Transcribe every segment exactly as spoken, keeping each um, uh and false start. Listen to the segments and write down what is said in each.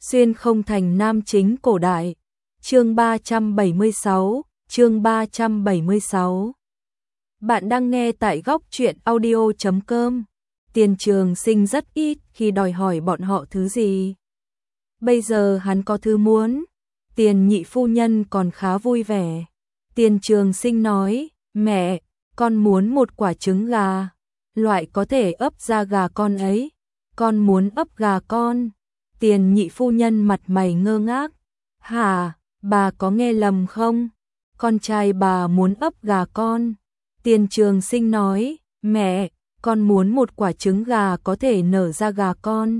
Xuyên không thành nam chính cổ đại. Chương ba trăm bảy mươi sáu, chương ba trăm bảy mươi sáu. Bạn đang nghe tại góc truyện audio chấm com. Tiền Trường Sinh rất ít khi đòi hỏi bọn họ thứ gì. Bây giờ hắn có thứ muốn. Tiền nhị phu nhân còn khá vui vẻ. Tiền Trường Sinh nói, mẹ, con muốn một quả trứng gà. Loại có thể ấp ra gà con ấy. Con muốn ấp gà con. Tiền nhị phu nhân mặt mày ngơ ngác. Hả, bà có nghe lầm không? Con trai bà muốn ấp gà con. Tiền Trường Sinh nói, mẹ, con muốn một quả trứng gà có thể nở ra gà con.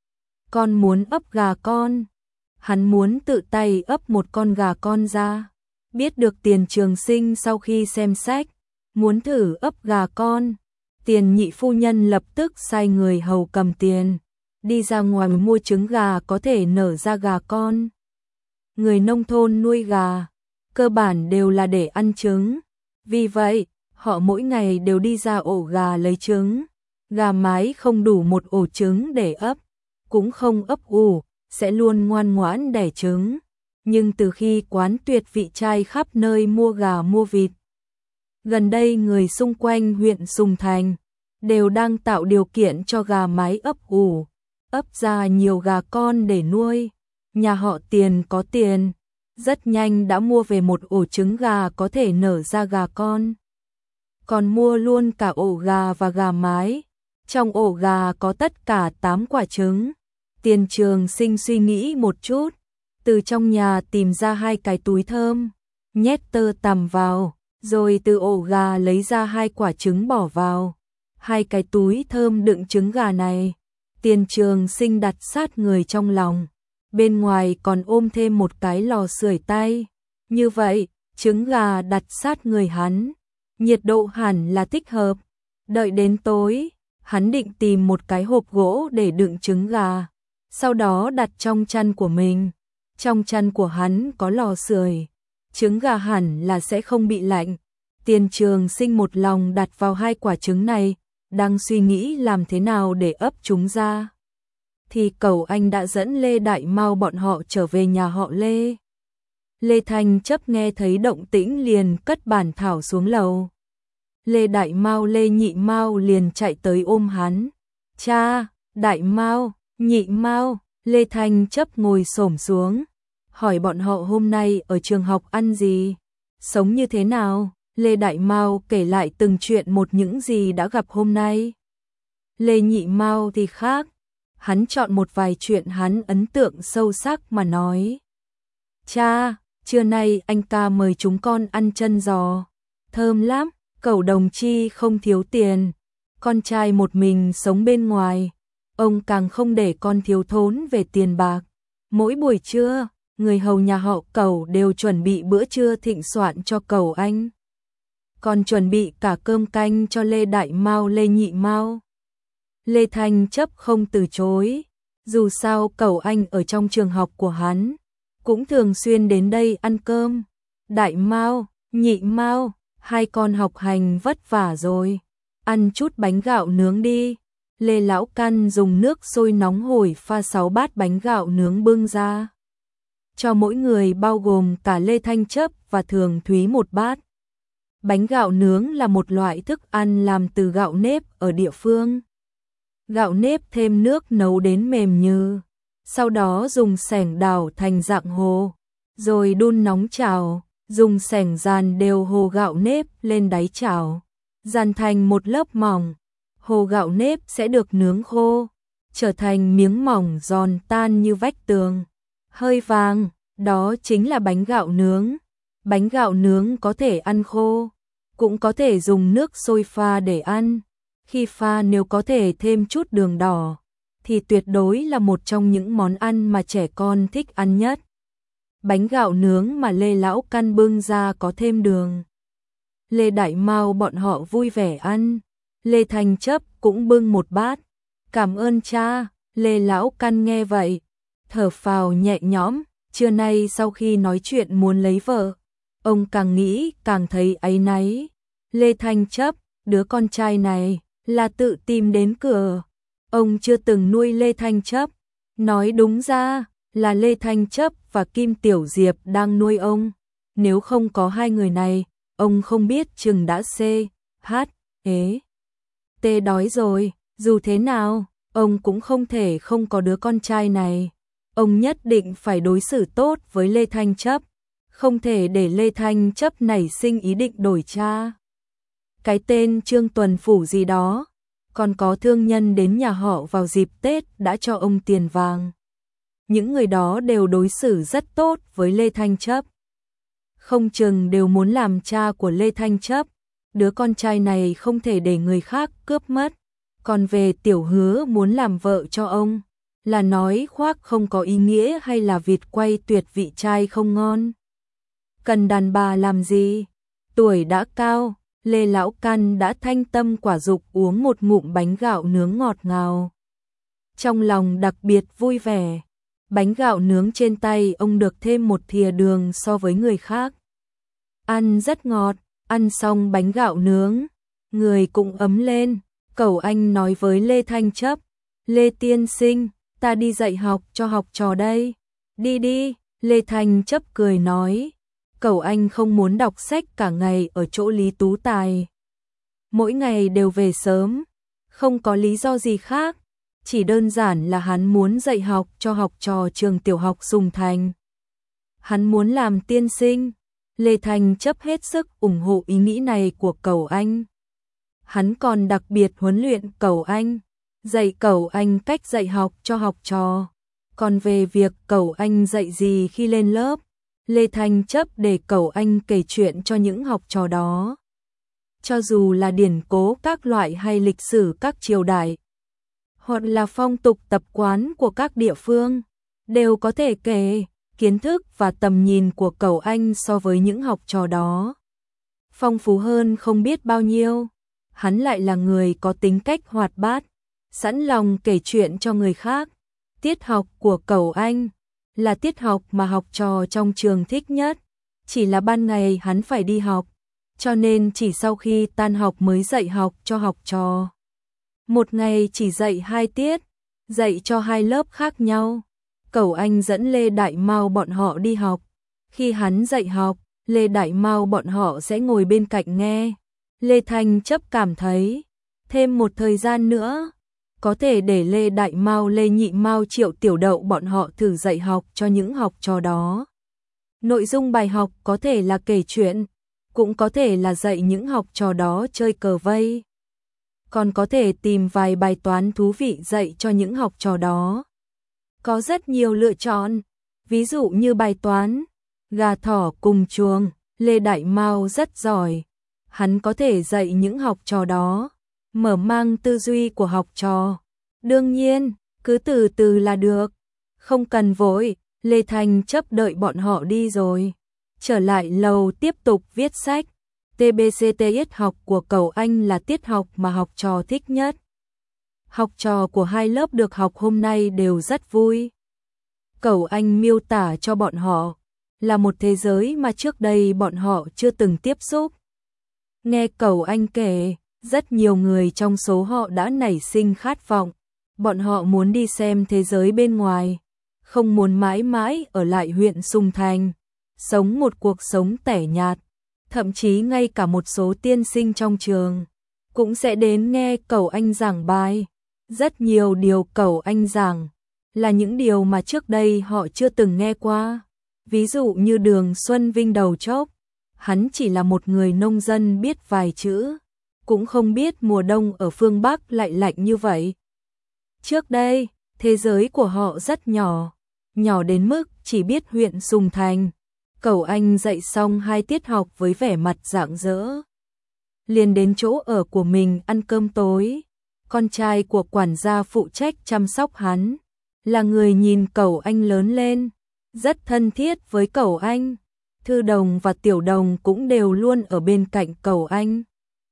Con muốn ấp gà con. Hắn muốn tự tay ấp một con gà con ra. Biết được Tiền Trường Sinh sau khi xem sách, muốn thử ấp gà con. Tiền nhị phu nhân lập tức sai người hầu cầm tiền, đi ra ngoài mua trứng gà có thể nở ra gà con. Người nông thôn nuôi gà, cơ bản đều là để ăn trứng. Vì vậy, họ mỗi ngày đều đi ra ổ gà lấy trứng. Gà mái không đủ một ổ trứng để ấp, cũng không ấp ủ, sẽ luôn ngoan ngoãn đẻ trứng. Nhưng từ khi quán tuyệt vị trai khắp nơi mua gà mua vịt, gần đây người xung quanh huyện Sùng Thành đều đang tạo điều kiện cho gà mái ấp ủ, ấp ra nhiều gà con để nuôi. Nhà họ Tiền có tiền, rất nhanh đã mua về một ổ trứng gà có thể nở ra gà con. Còn mua luôn cả ổ gà và gà mái. Trong ổ gà có tất cả tám quả trứng. Tiền Trường Sinh suy nghĩ một chút, từ trong nhà tìm ra hai cái túi thơm, nhét tơ tằm vào, rồi từ ổ gà lấy ra hai quả trứng bỏ vào. Hai cái túi thơm đựng trứng gà này, Tiền Trường Sinh đặt sát người trong lòng. Bên ngoài còn ôm thêm một cái lò sưởi tay. Như vậy, trứng gà đặt sát người hắn, nhiệt độ hẳn là thích hợp. Đợi đến tối, hắn định tìm một cái hộp gỗ để đựng trứng gà, sau đó đặt trong chăn của mình. Trong chăn của hắn có lò sưởi, trứng gà hẳn là sẽ không bị lạnh. Tiền Trường Sinh một lòng đặt vào hai quả trứng này, đang suy nghĩ làm thế nào để ấp chúng ra, thì Cẩu Anh đã dẫn Lê Đại Mao bọn họ trở về nhà họ Lê. Lê Thanh Chấp nghe thấy động tĩnh liền cất bản thảo xuống lầu. Lê Đại Mao, Lê Nhị Mao liền chạy tới ôm hắn. Cha, Đại Mao, Nhị Mao. Lê Thanh Chấp ngồi xổm xuống, hỏi bọn họ hôm nay ở trường học ăn gì, sống như thế nào. Lê Đại Mao kể lại từng chuyện một những gì đã gặp hôm nay. Lê Nhị Mao thì khác, hắn chọn một vài chuyện hắn ấn tượng sâu sắc mà nói. Cha, trưa nay anh ca mời chúng con ăn chân giò, thơm lắm. Cẩu đồng chi không thiếu tiền, con trai một mình sống bên ngoài, ông càng không để con thiếu thốn về tiền bạc. Mỗi buổi trưa, người hầu nhà họ Cẩu đều chuẩn bị bữa trưa thịnh soạn cho Cẩu Anh, còn chuẩn bị cả cơm canh cho Lê Đại Mao, Lê Nhị Mao. Lê Thanh Chấp không từ chối, dù sao Cẩu Anh ở trong trường học của hắn, cũng thường xuyên đến đây ăn cơm. Đại Mao, Nhị Mao, hai con học hành vất vả rồi, ăn chút bánh gạo nướng đi. Lê Lão Căn dùng nước sôi nóng hổi pha sáu bát bánh gạo nướng bưng ra, cho mỗi người bao gồm cả Lê Thanh Chấp và Thường Thúy một bát. Bánh gạo nướng là một loại thức ăn làm từ gạo nếp ở địa phương. Gạo nếp thêm nước nấu đến mềm như, sau đó dùng xẻng đảo thành dạng hồ, rồi đun nóng chảo, dùng xẻng dàn đều hồ gạo nếp lên đáy chảo, dàn thành một lớp mỏng. Hồ gạo nếp sẽ được nướng khô, trở thành miếng mỏng giòn tan như vách tường, hơi vàng, đó chính là bánh gạo nướng. Bánh gạo nướng có thể ăn khô, cũng có thể dùng nước sôi pha để ăn. Khi pha nếu có thể thêm chút đường đỏ, thì tuyệt đối là một trong những món ăn mà trẻ con thích ăn nhất. Bánh gạo nướng mà Lê Lão Căn bưng ra có thêm đường. Lê Đại Mao bọn họ vui vẻ ăn. Lê Thanh Chấp cũng bưng một bát. Cảm ơn cha. Lê Lão Căn nghe vậy, thở phào nhẹ nhõm. Trưa nay sau khi nói chuyện muốn lấy vợ, ông càng nghĩ càng thấy áy náy. Lê Thanh Chấp, đứa con trai này là tự tìm đến cửa. Ông chưa từng nuôi Lê Thanh Chấp. Nói đúng ra, là Lê Thanh Chấp và Kim Tiểu Diệp đang nuôi ông. Nếu không có hai người này, ông không biết chừng đã c, h, ế, t đói rồi. Dù thế nào, ông cũng không thể không có đứa con trai này. Ông nhất định phải đối xử tốt với Lê Thanh Chấp, không thể để Lê Thanh Chấp nảy sinh ý định đổi cha. Cái tên Trương Tuần Phủ gì đó, còn có thương nhân đến nhà họ vào dịp Tết đã cho ông tiền vàng. Những người đó đều đối xử rất tốt với Lê Thanh Chấp. Không chừng đều muốn làm cha của Lê Thanh Chấp. Đứa con trai này không thể để người khác cướp mất. Còn về Tiểu Hứa muốn làm vợ cho ông, là nói khoác không có ý nghĩa hay là vịt quay tuyệt vị trai không ngon. Cần đàn bà làm gì? Tuổi đã cao, Lê Lão Căn đã thanh tâm quả dục uống một ngụm bánh gạo nướng ngọt ngào. Trong lòng đặc biệt vui vẻ, bánh gạo nướng trên tay ông được thêm một thìa đường so với người khác. Ăn rất ngọt, ăn xong bánh gạo nướng, người cũng ấm lên. Cẩu Anh nói với Lê Thanh Chấp, Lê tiên sinh, ta đi dạy học cho học trò đây. Đi đi, Lê Thanh Chấp cười nói. Cẩu Anh không muốn đọc sách cả ngày ở chỗ Lý Tú Tài. Mỗi ngày đều về sớm, không có lý do gì khác, chỉ đơn giản là hắn muốn dạy học cho học trò trường tiểu học Sùng Thành. Hắn muốn làm tiên sinh. Lê Thanh Chấp hết sức ủng hộ ý nghĩ này của Cẩu Anh. Hắn còn đặc biệt huấn luyện Cẩu Anh, dạy Cẩu Anh cách dạy học cho học trò. Còn về việc Cẩu Anh dạy gì khi lên lớp, Lê Thanh Chấp để Cẩu Anh kể chuyện cho những học trò đó. Cho dù là điển cố các loại hay lịch sử các triều đại, hoặc là phong tục tập quán của các địa phương, đều có thể kể. Kiến thức và tầm nhìn của Cẩu Anh so với những học trò đó phong phú hơn không biết bao nhiêu. Hắn lại là người có tính cách hoạt bát, sẵn lòng kể chuyện cho người khác. Tiết học của Cẩu Anh là tiết học mà học trò trong trường thích nhất. Chỉ là ban ngày hắn phải đi học, cho nên chỉ sau khi tan học mới dạy học cho học trò. Một ngày chỉ dạy hai tiết, dạy cho hai lớp khác nhau. Cẩu Anh dẫn Lê Đại Mao bọn họ đi học. Khi hắn dạy học, Lê Đại Mao bọn họ sẽ ngồi bên cạnh nghe. Lê Thanh Chấp cảm thấy, thêm một thời gian nữa, có thể để Lê Đại Mao, Lê Nhị Mao, Triệu Tiểu Đậu bọn họ thử dạy học cho những học trò đó. Nội dung bài học có thể là kể chuyện, cũng có thể là dạy những học trò đó chơi cờ vây. Còn có thể tìm vài bài toán thú vị dạy cho những học trò đó. Có rất nhiều lựa chọn, ví dụ như bài toán gà thỏ cùng chuồng, Lê Đại Mao rất giỏi. Hắn có thể dạy những học trò đó, mở mang tư duy của học trò. Đương nhiên, cứ từ từ là được, không cần vội. Lê Thanh Chấp đợi bọn họ đi rồi, trở lại lầu tiếp tục viết sách. tê bê xê tiết học của Cẩu Anh là tiết học mà học trò thích nhất. Học trò của hai lớp được học hôm nay đều rất vui. Cẩu Anh miêu tả cho bọn họ là một thế giới mà trước đây bọn họ chưa từng tiếp xúc. Nghe Cẩu Anh kể, rất nhiều người trong số họ đã nảy sinh khát vọng. Bọn họ muốn đi xem thế giới bên ngoài, không muốn mãi mãi ở lại huyện Sùng Thành, sống một cuộc sống tẻ nhạt. Thậm chí ngay cả một số tiên sinh trong trường cũng sẽ đến nghe Cẩu Anh giảng bài. Rất nhiều điều Cẩu Anh giảng là những điều mà trước đây họ chưa từng nghe qua. Ví dụ như Đường Xuân Vinh đầu chốc, hắn chỉ là một người nông dân biết vài chữ, cũng không biết mùa đông ở phương Bắc lại lạnh như vậy. Trước đây, thế giới của họ rất nhỏ, nhỏ đến mức chỉ biết huyện Sùng Thành. Cẩu Anh dạy xong hai tiết học với vẻ mặt rạng rỡ, liền đến chỗ ở của mình ăn cơm tối. Con trai của quản gia phụ trách chăm sóc hắn, là người nhìn Cẩu Anh lớn lên, rất thân thiết với Cẩu Anh. Thư Đồng và Tiểu Đồng cũng đều luôn ở bên cạnh Cẩu Anh.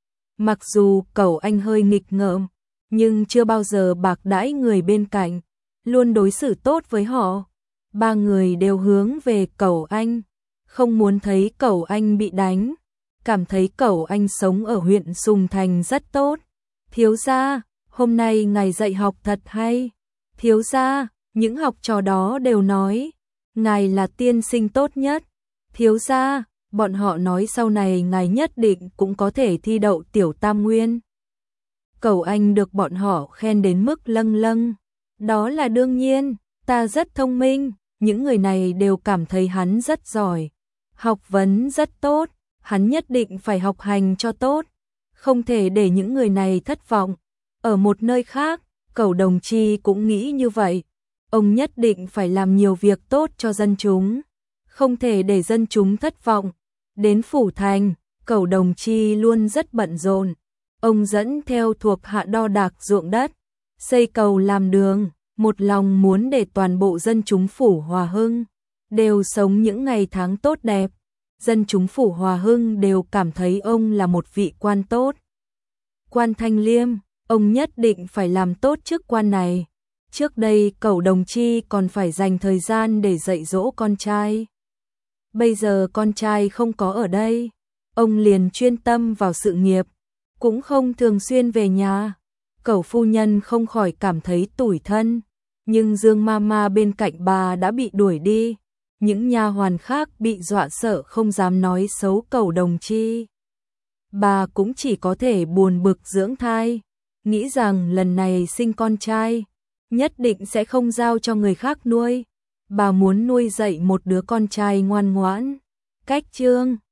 Mặc dù Cẩu Anh hơi nghịch ngợm, nhưng chưa bao giờ bạc đãi người bên cạnh, luôn đối xử tốt với họ. Ba người đều hướng về Cẩu Anh, không muốn thấy Cẩu Anh bị đánh, cảm thấy Cẩu Anh sống ở huyện Sùng Thành rất tốt. Thiếu gia, hôm nay ngài dạy học thật hay. Thiếu gia, Những học trò đó đều nói, ngài là tiên sinh tốt nhất. Thiếu gia, bọn họ nói sau này ngài nhất định cũng có thể thi đậu tiểu tam nguyên. Cẩu Anh được bọn họ khen đến mức lâng lâng. Đó là đương nhiên, ta rất thông minh, những người này đều cảm thấy hắn rất giỏi. Học vấn rất tốt, hắn nhất định phải học hành cho tốt. Không thể để những người này thất vọng. Ở một nơi khác, Cẩu Đồng Chi cũng nghĩ như vậy. Ông nhất định phải làm nhiều việc tốt cho dân chúng. Không thể để dân chúng thất vọng. Đến Phủ Thành, Cẩu Đồng Chi luôn rất bận rộn. Ông dẫn theo thuộc hạ đo đạc ruộng đất, xây cầu làm đường, một lòng muốn để toàn bộ dân chúng Phủ Hòa Hưng đều sống những ngày tháng tốt đẹp. Dân chúng Phủ Hòa Hưng đều cảm thấy ông là một vị quan tốt. Quan Thanh Liêm, ông nhất định phải làm tốt chức quan này. Trước đây Cẩu Đồng Chi còn phải dành thời gian để dạy dỗ con trai. Bây giờ con trai không có ở đây, ông liền chuyên tâm vào sự nghiệp, cũng không thường xuyên về nhà. Cẩu phu nhân không khỏi cảm thấy tủi thân, nhưng Dương Mama bên cạnh bà đã bị đuổi đi. Những nha hoàn khác bị dọa sợ không dám nói xấu Cẩu Đồng Chi. Bà cũng chỉ có thể buồn bực dưỡng thai, nghĩ rằng lần này sinh con trai, nhất định sẽ không giao cho người khác nuôi. Bà muốn nuôi dạy một đứa con trai ngoan ngoãn. Cách chương